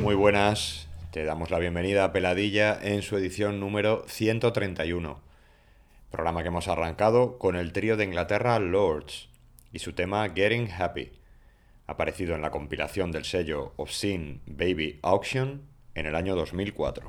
Muy buenas, te damos la bienvenida a Peladilla en su edición número 131, programa que hemos arrancado con el trío de Inglaterra Lords y su tema Getting Happy, aparecido en la compilación del sello Obscene Baby Auction en el año 2004.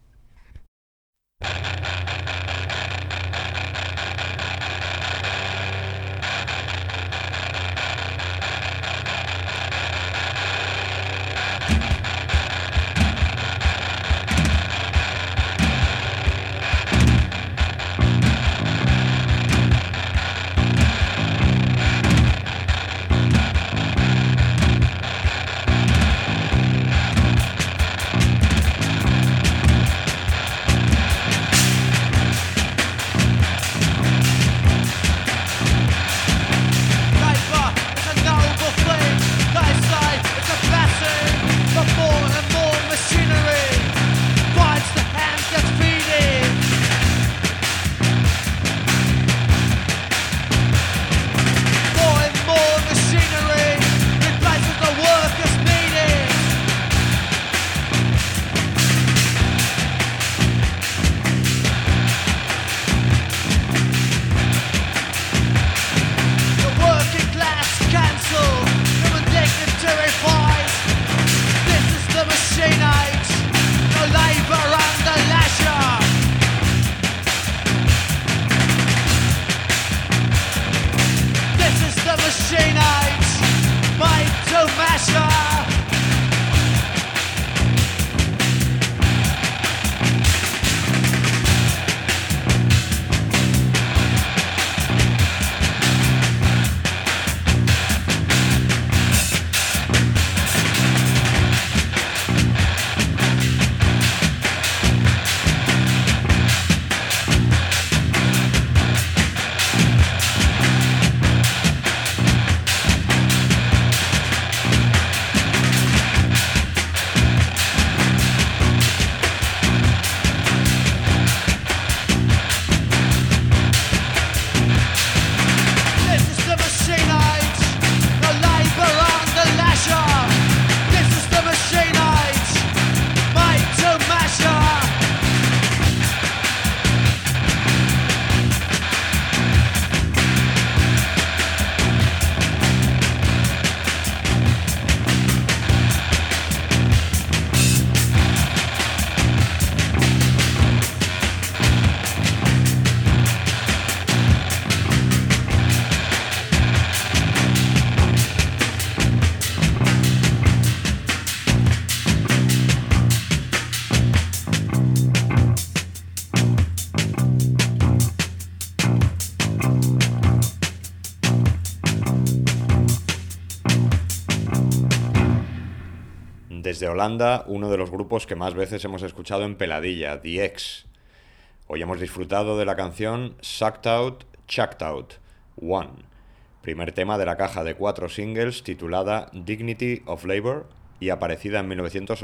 Desde Holanda, uno de los grupos que más veces hemos escuchado en Peladilla, The X. Hoy hemos disfrutado de la canción Sucked Out, Chucked Out, One, primer tema de la caja de 4 singles titulada Dignity of Labor y aparecida en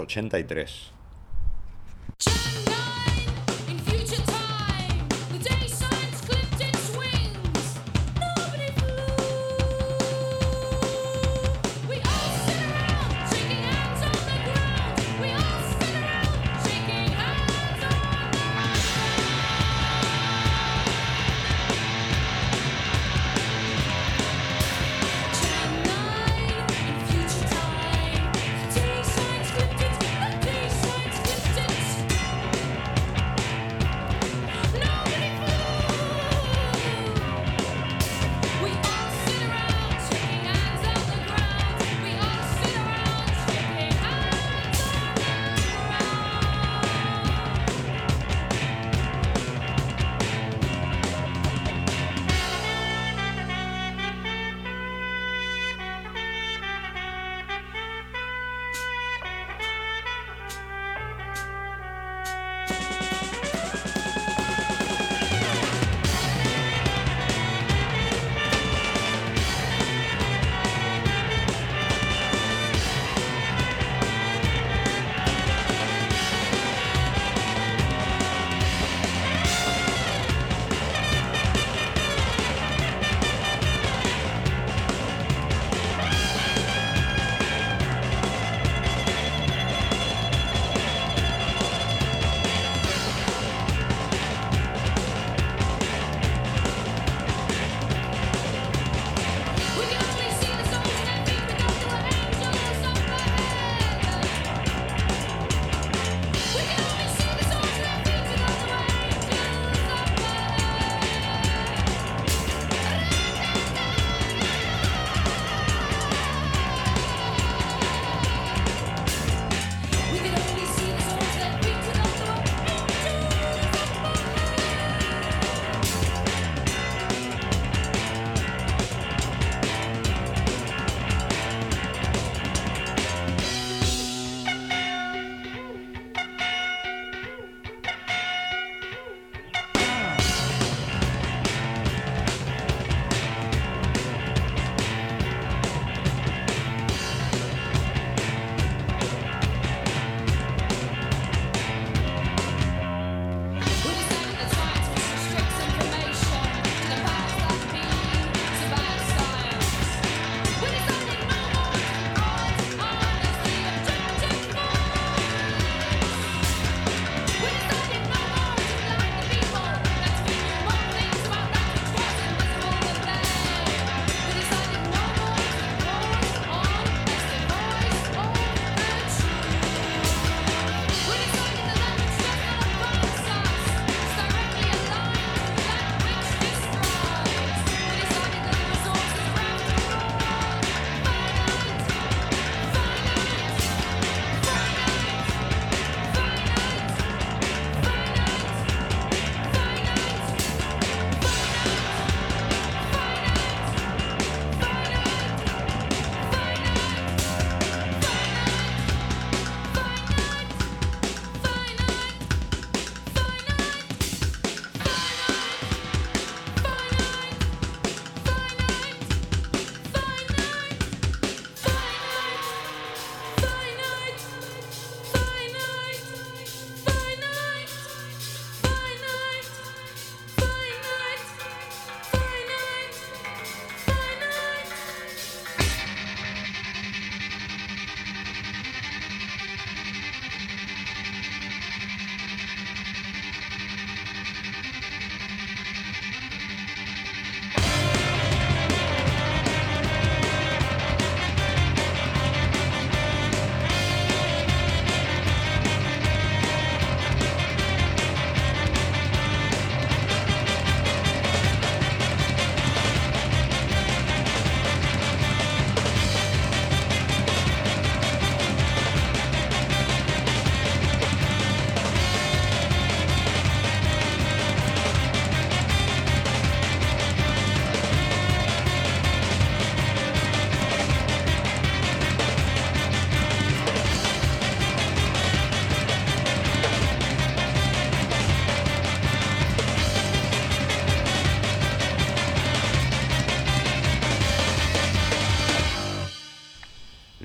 1983.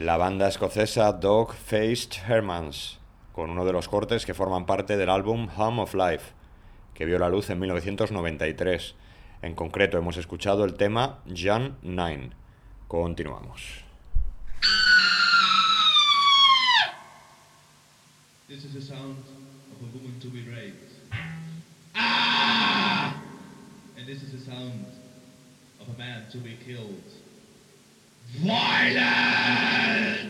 la banda escocesa Dog-Faced Hermans, con uno de los cortes que forman parte del álbum Hum of Life, que vio la luz en 1993. En concreto hemos escuchado el tema Jan 9. Continuamos. This is the sound of a woman to be raped. Ah! And this is the sound of a man to be killed. Violence!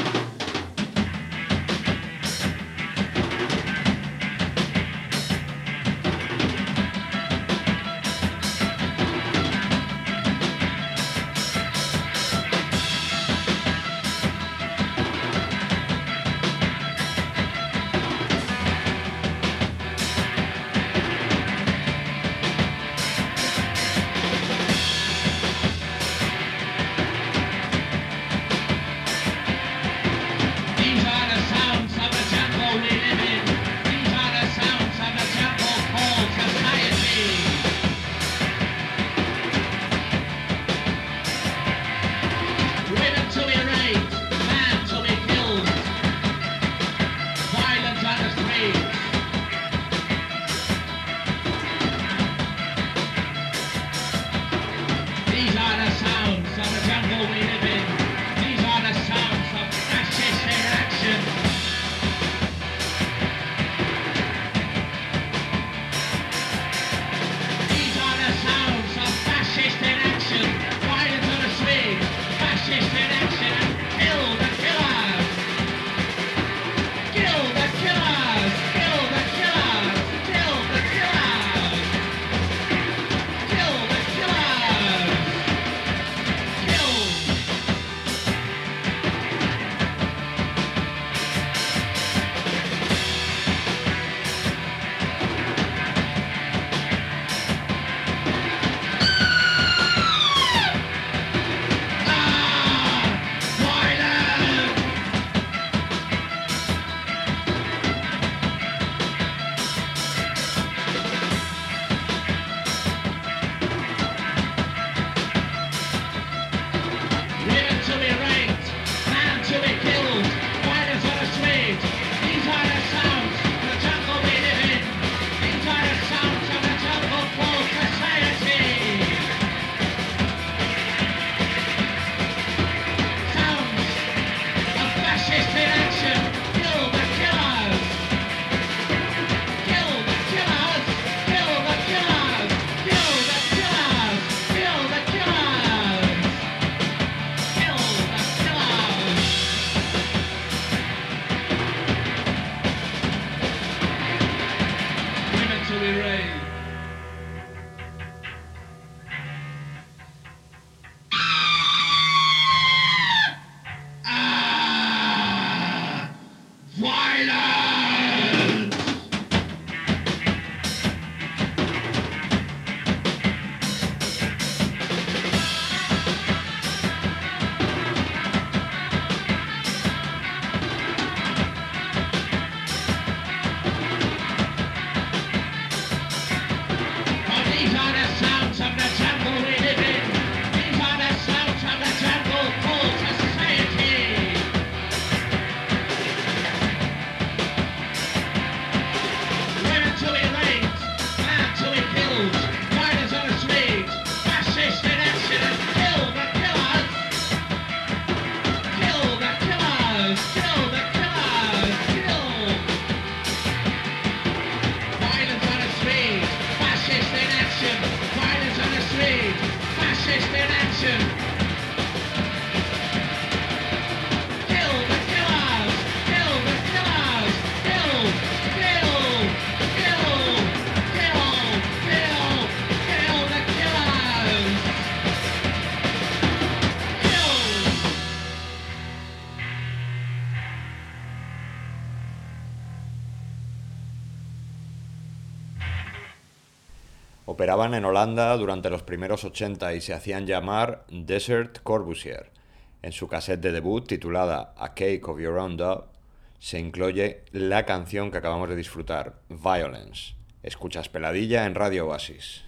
Operaban en Holanda durante los primeros 80 y se hacían llamar Desert Corbusier. En su cassette de debut, titulada A Cake of Your Own Dough, se incluye la canción que acabamos de disfrutar, Violence. Escuchas Peladilla en Radio Oasis.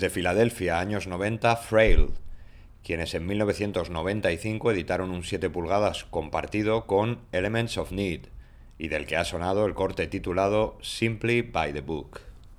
Desde Filadelfia, años 90, Frail, quienes en 1995 editaron un 7 pulgadas compartido con Elements of Need, y del que ha sonado el corte titulado Simply by the Book.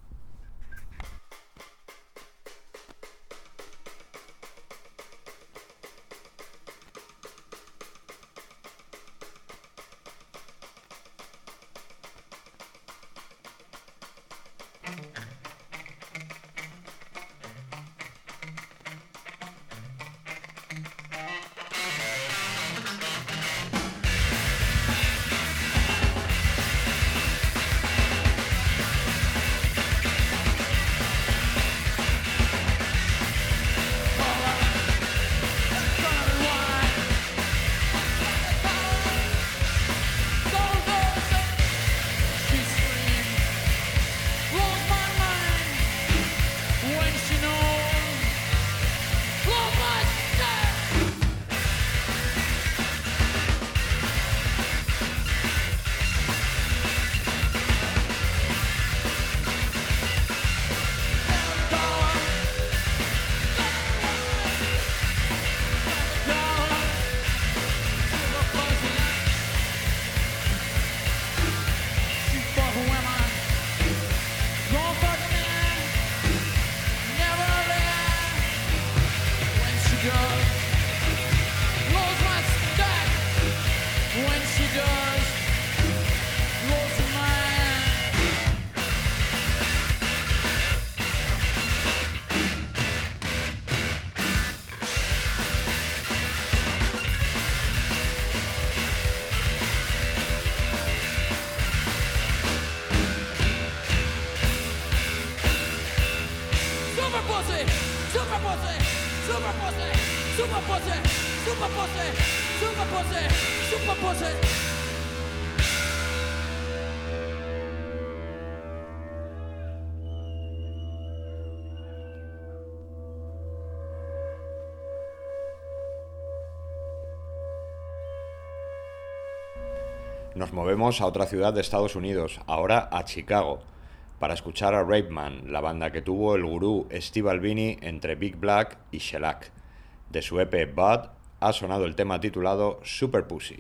Nos movemos a otra ciudad de Estados Unidos, ahora a Chicago, para escuchar a Rapeman, la banda que tuvo el gurú Steve Albini entre Big Black y Shellac. De su EP Bud ha sonado el tema titulado Super Pussy.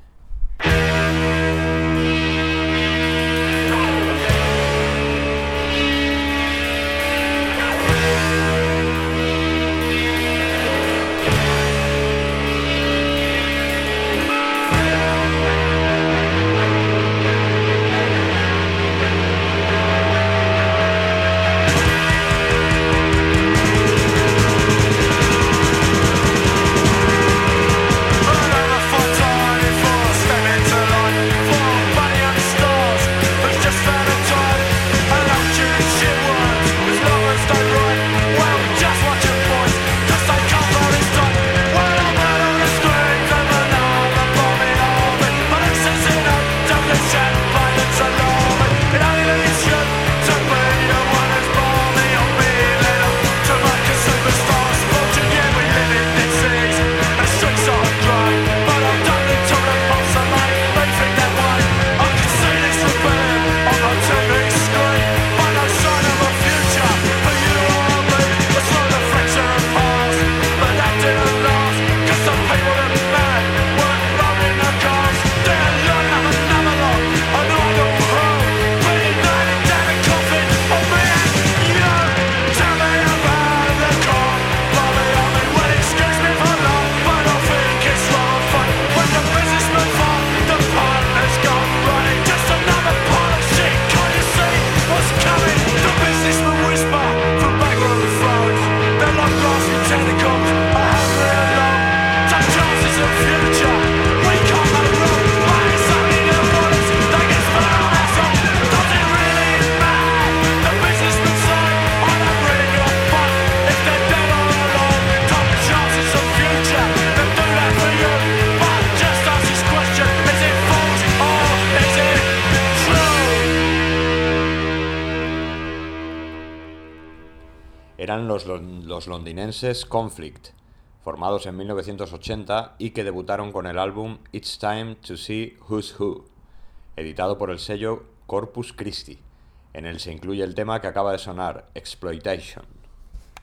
Eran los londinenses Conflict, formados en 1980 y que debutaron con el álbum It's Time to See Who's Who, editado por el sello Corpus Christi. En él se incluye el tema que acaba de sonar, Exploitation.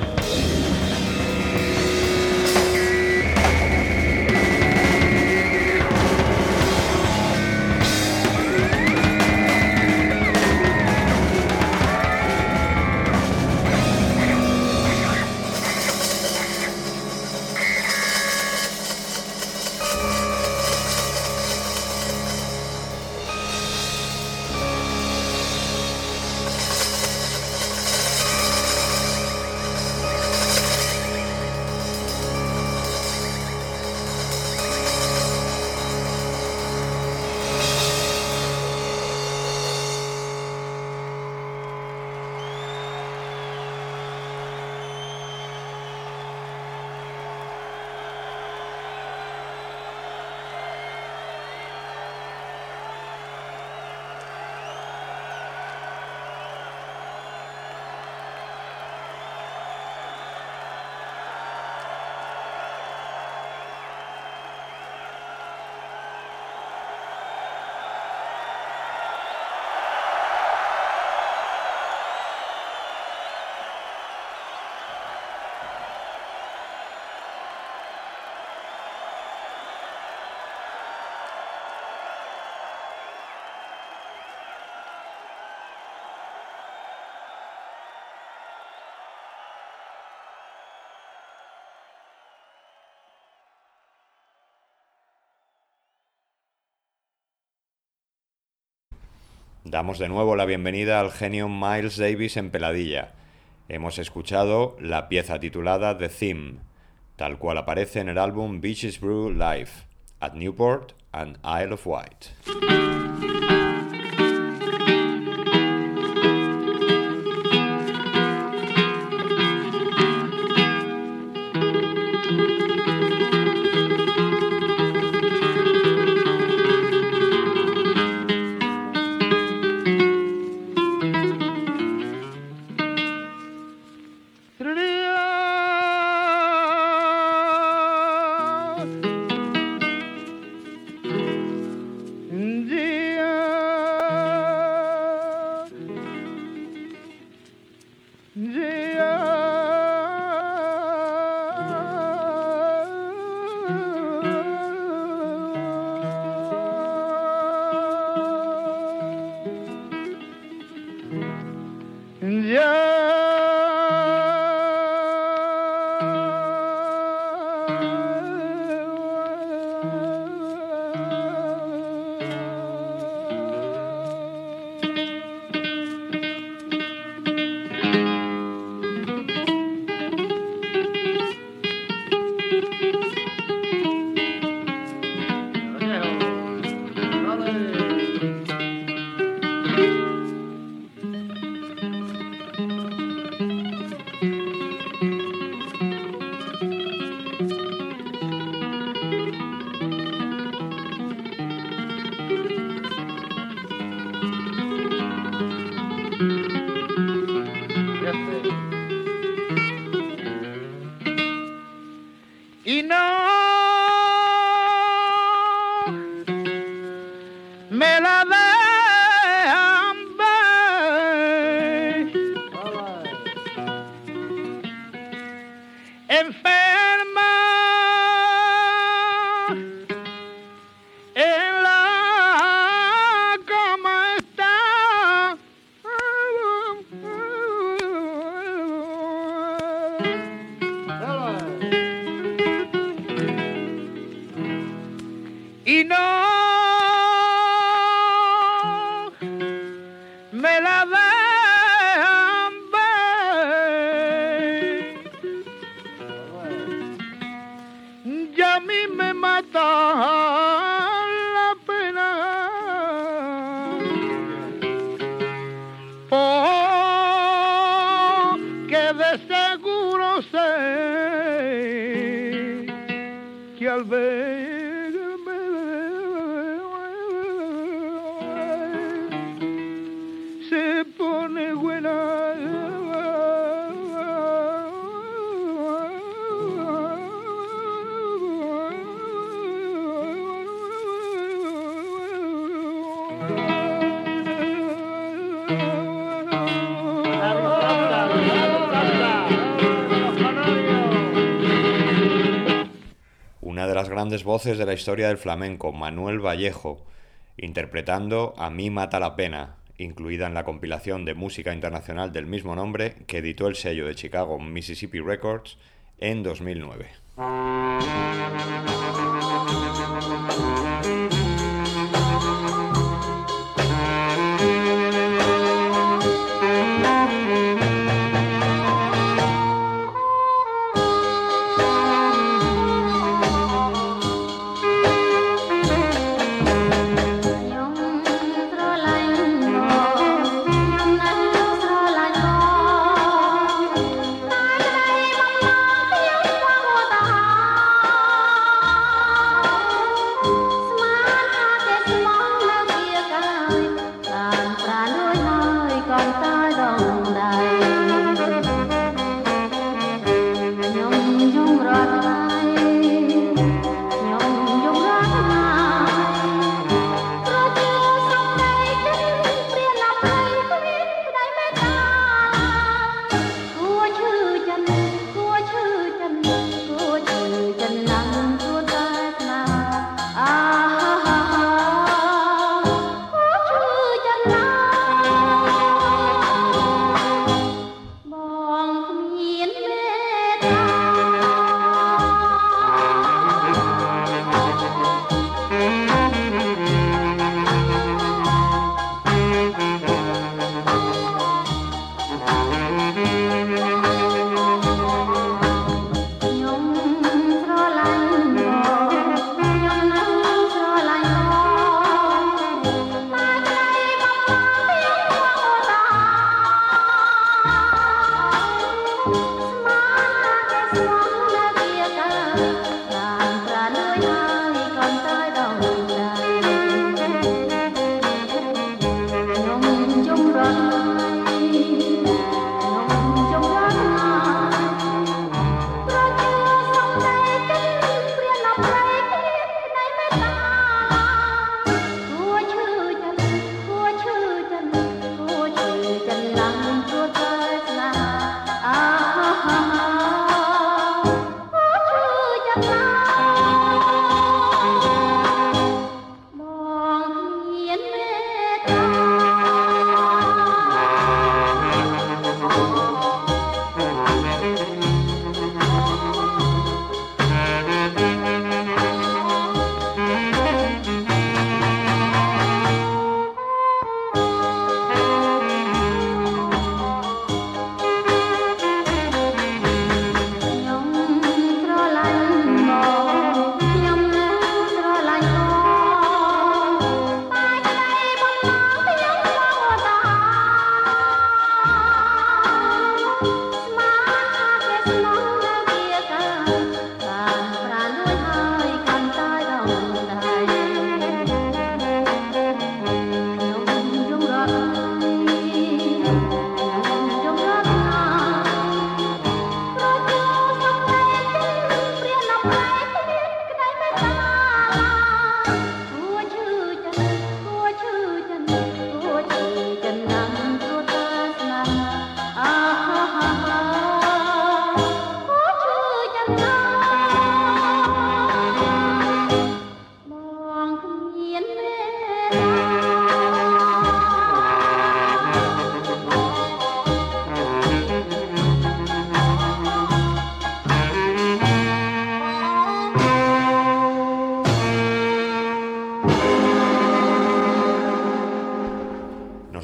Damos de nuevo la bienvenida al genio Miles Davis en Peladilla. Hemos escuchado la pieza titulada The Theme, tal cual aparece en el álbum Beaches Brew Live, at Newport and Isle of Wight. Grandes voces de la historia del flamenco, Manuel Vallejo, interpretando A mí mata la pena, incluida en la compilación de música internacional del mismo nombre que editó el sello de Chicago Mississippi Records en 2009.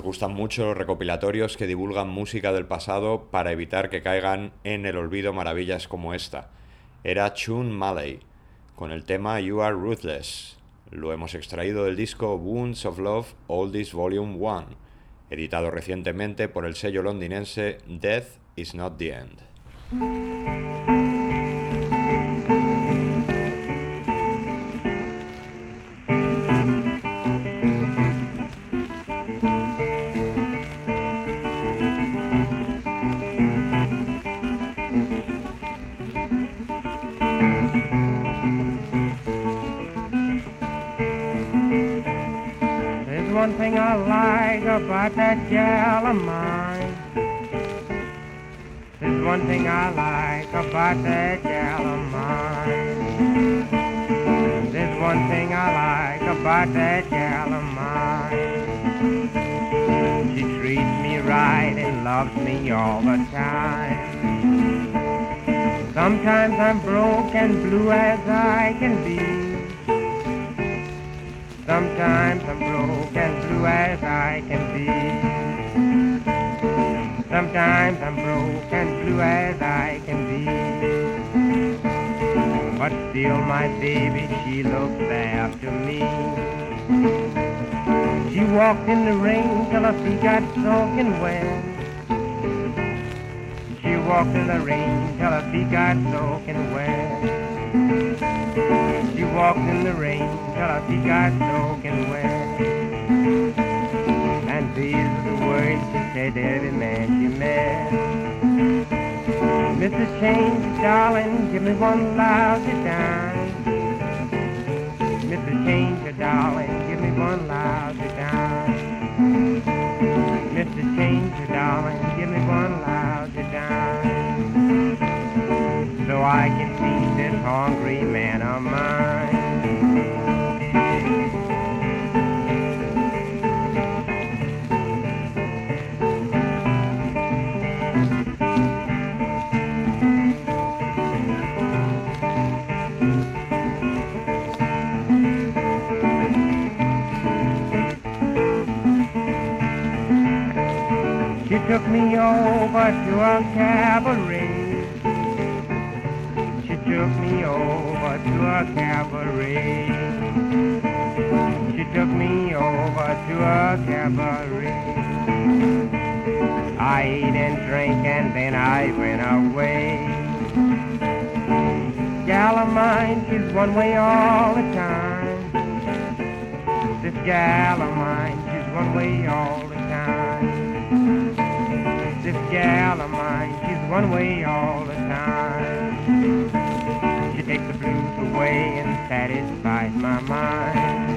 gustan mucho los recopilatorios que divulgan música del pasado para evitar que caigan en el olvido maravillas como esta. Era Chun Malay, con el tema You Are Ruthless. Lo hemos extraído del disco Wounds of Love Oldies Volume 1, editado recientemente por el sello londinense Death Is Not the End. One thing I like about that gal of mine. There's one thing I like about that gal of mine. There's one thing I like about that gal of mine. She treats me right and loves me all the time. Sometimes I'm broke and blue as I can be. Sometimes I'm broke and blue as I can be. Sometimes I'm broke and blue as I can be. But still my baby, she looks after me. She walked in the rain till her feet got soaking wet. She walked in the rain till her feet got soaking wet. She walked in the rain till her feet got soaking wet. And these are the words she said to every man she met. Mrs. Change, darling, give me one lousy dime. Mrs. Change, darling, give me one lousy dime. Mrs. Change, darling, give me one lousy dime. So I can feed this hungry man of mine. She took me over to a cabaret. She took me over to a cabaret. She took me over to a cabaret. I ate and drank and then I went away. Gal of mine, she's one way all the time. This gal of mine, she's one way all the time. This gal of mine, she's one way all the time. She takes the blues away and satisfies my mind.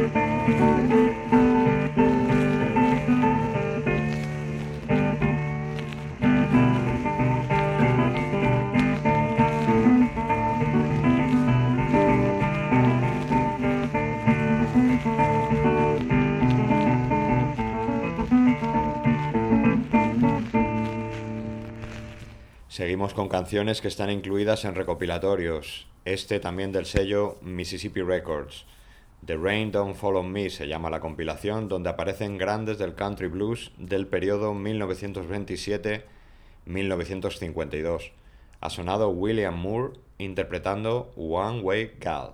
Seguimos con canciones que están incluidas en recopilatorios, este también del sello Mississippi Records. The Rain Don't Fall on Me se llama la compilación, donde aparecen grandes del country blues del periodo 1927-1952. Ha sonado William Moore interpretando One Way Gal.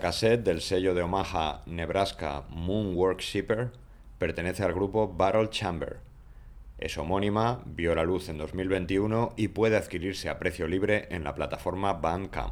cassette del sello de Omaha, Nebraska, Moonwork Shipper, pertenece al grupo Battle Chamber. Es homónima, vio la luz en 2021 y puede adquirirse a precio libre en la plataforma Bandcamp.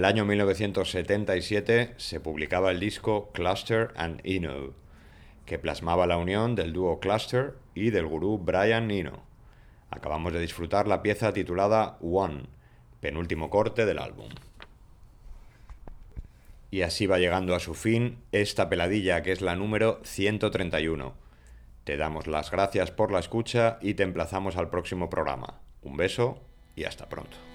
el año 1977 se publicaba el disco Cluster and Eno, que plasmaba la unión del dúo Cluster y del gurú Brian Eno. Acabamos de disfrutar la pieza titulada One, penúltimo corte del álbum. Y así va llegando a su fin esta peladilla, que es la número 131. Te damos las gracias por la escucha y te emplazamos al próximo programa. Un beso y hasta pronto.